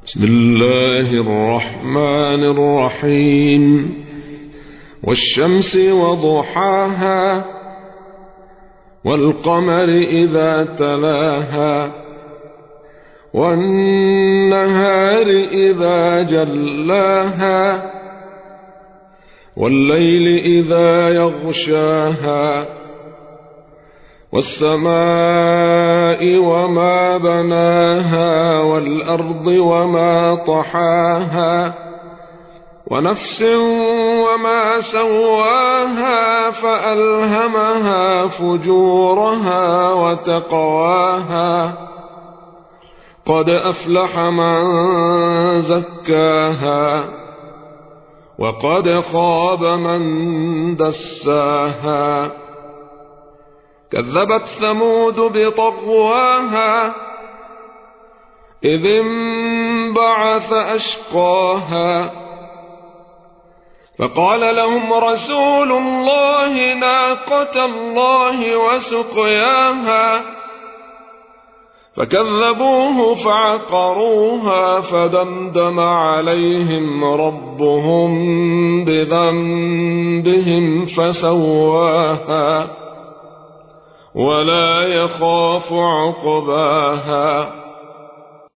بسم الله الرحمن الرحيم والشمس وضحاها والقمر إذا تلاها والنهار إذا جلاها والليل إذا يغشاها والسماء وما بناها والأرض وما طحاها ونفس وما سواها فألهمها فجورها وتقواها قد أفلح من زكاها وقد خاب من دساها كذبت ثمود بطغواها إذ انبعث أشقاها فقال لهم رسول الله ناقة الله وسقياها فكذبوه فعقروها فدمدم عليهم ربهم بذنبهم فسواها ولا يخاف عقباها